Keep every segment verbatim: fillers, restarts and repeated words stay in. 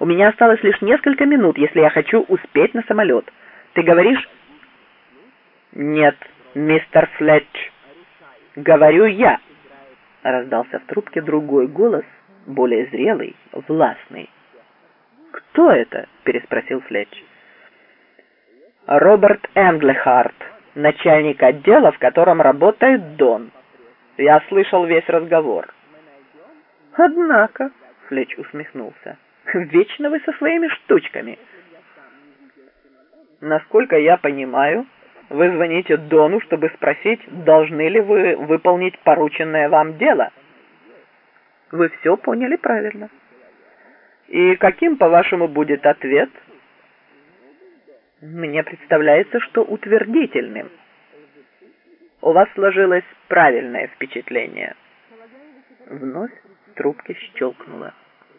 У меня осталось лишь несколько минут, если я хочу успеть на самолет. Ты говоришь? Нет, мистер Флетч. Говорю я. Раздался в трубке другой голос, более зрелый, властный. Кто это? Переспросил Флетч. Роберт Энглихарт, начальник отдела, в котором работает Дон. Я слышал весь разговор. Однако, Флетч усмехнулся, вечно вы со своими штучками. Насколько я понимаю, вы звоните Дону, чтобы спросить, должны ли вы выполнить порученное вам дело. Вы все поняли правильно. И каким, по-вашему, будет ответ? Мне представляется, что утвердительным. У вас сложилось правильное впечатление. Вновь в трубке щелкнуло.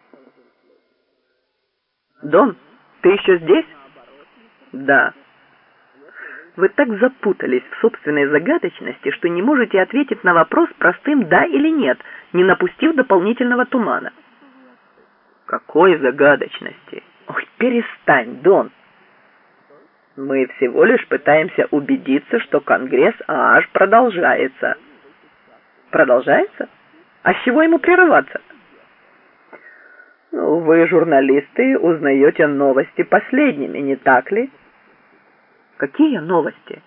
Дон, ты еще здесь? Да. Вы так запутались в собственной загадочности, что не можете ответить на вопрос простым «да» или «нет», не напустив дополнительного тумана. Какой загадочности? Ой, перестань, Дон. Мы всего лишь пытаемся убедиться, что Конгресс ААЖ продолжается. Продолжается? А с чего ему прерываться? Ну, вы, журналисты, узнаете новости последними, не так ли? Какие новости?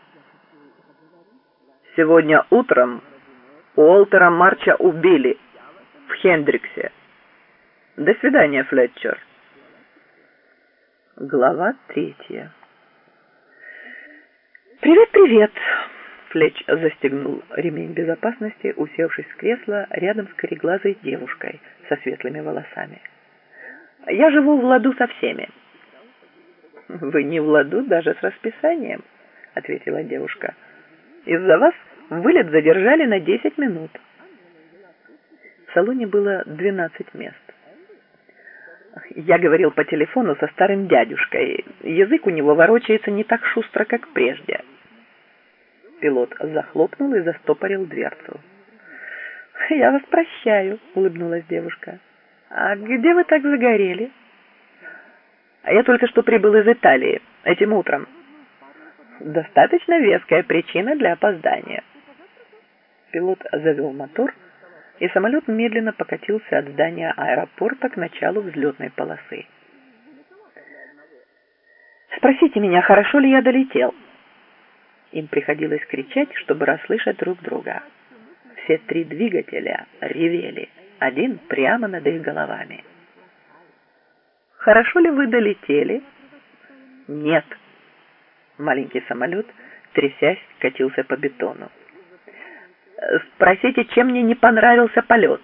Сегодня утром Уолтера Марча убили в Хендриксе. До свидания, Флетчер. Глава третья. «Привет-привет!» Флетч застегнул ремень безопасности, усевшись в кресло рядом с кореглазой девушкой со светлыми волосами. «Я живу в ладу со всеми». «Вы не в ладу даже с расписанием», — ответила девушка. «Из-за вас вылет задержали на десять минут». В салоне было двенадцать мест. Я говорил по телефону со старым дядюшкой. Язык у него ворочается не так шустро, как прежде. Пилот захлопнул и застопорил дверцу. «Я вас прощаю», — улыбнулась девушка. «А где вы так загорели?» «Я только что прибыл из Италии, этим утром». «Достаточно веская причина для опоздания». Пилот завел мотор, и самолет медленно покатился от здания аэропорта к началу взлетной полосы. «Спросите меня, хорошо ли я долетел?» Им приходилось кричать, чтобы расслышать друг друга. Все три двигателя ревели, один прямо над их головами. «Хорошо ли вы долетели?» «Нет». Маленький самолет, трясясь, катился по бетону. «Спросите, чем мне не понравился полет?»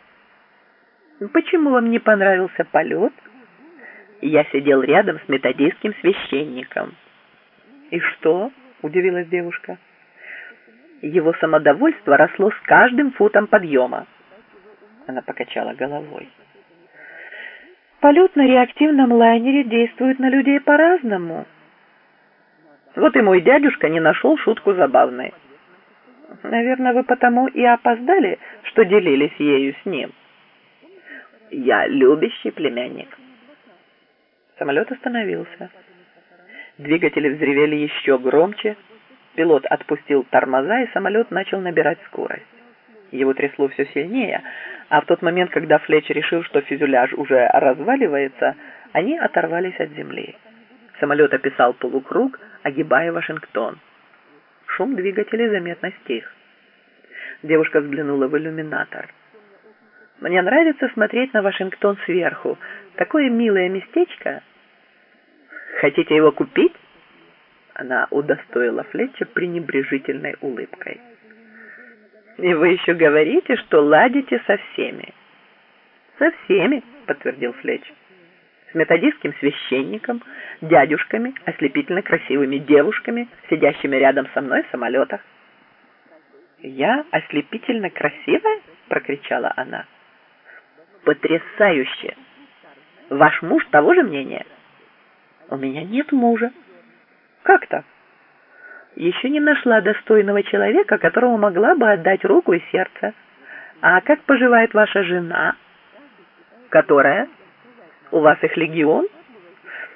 «Почему вам не понравился полет?» «Я сидел рядом с методистским священником». «И что?» — удивилась девушка. «Его самодовольство росло с каждым футом подъема». Она покачала головой. «Полет на реактивном лайнере действует на людей по-разному». Вот и мой дядюшка не нашел шутку забавной. «Наверное, вы потому и опоздали, что делились ею с ним». «Я любящий племянник». Самолет остановился. Двигатели взревели еще громче. Пилот отпустил тормоза, и самолет начал набирать скорость. Его трясло все сильнее, а в тот момент, когда Флетч решил, что фюзеляж уже разваливается, они оторвались от земли. Самолет описал полукруг, огибая Вашингтон. Шум двигателей заметно стих. Девушка взглянула в иллюминатор. «Мне нравится смотреть на Вашингтон сверху. Такое милое местечко. Хотите его купить?» Она удостоила Флетча пренебрежительной улыбкой. «И вы еще говорите, что ладите со всеми». «Со всеми», — подтвердил Флетч. «С методистским священником, дядюшками, ослепительно красивыми девушками, сидящими рядом со мной в самолетах». «Я ослепительно красивая?» — прокричала она. «Потрясающе! Ваш муж того же мнения?» «У меня нет мужа». «Как так?» «Еще не нашла достойного человека, которому могла бы отдать руку и сердце. А как поживает ваша жена?» «Которая?» У вас их легион?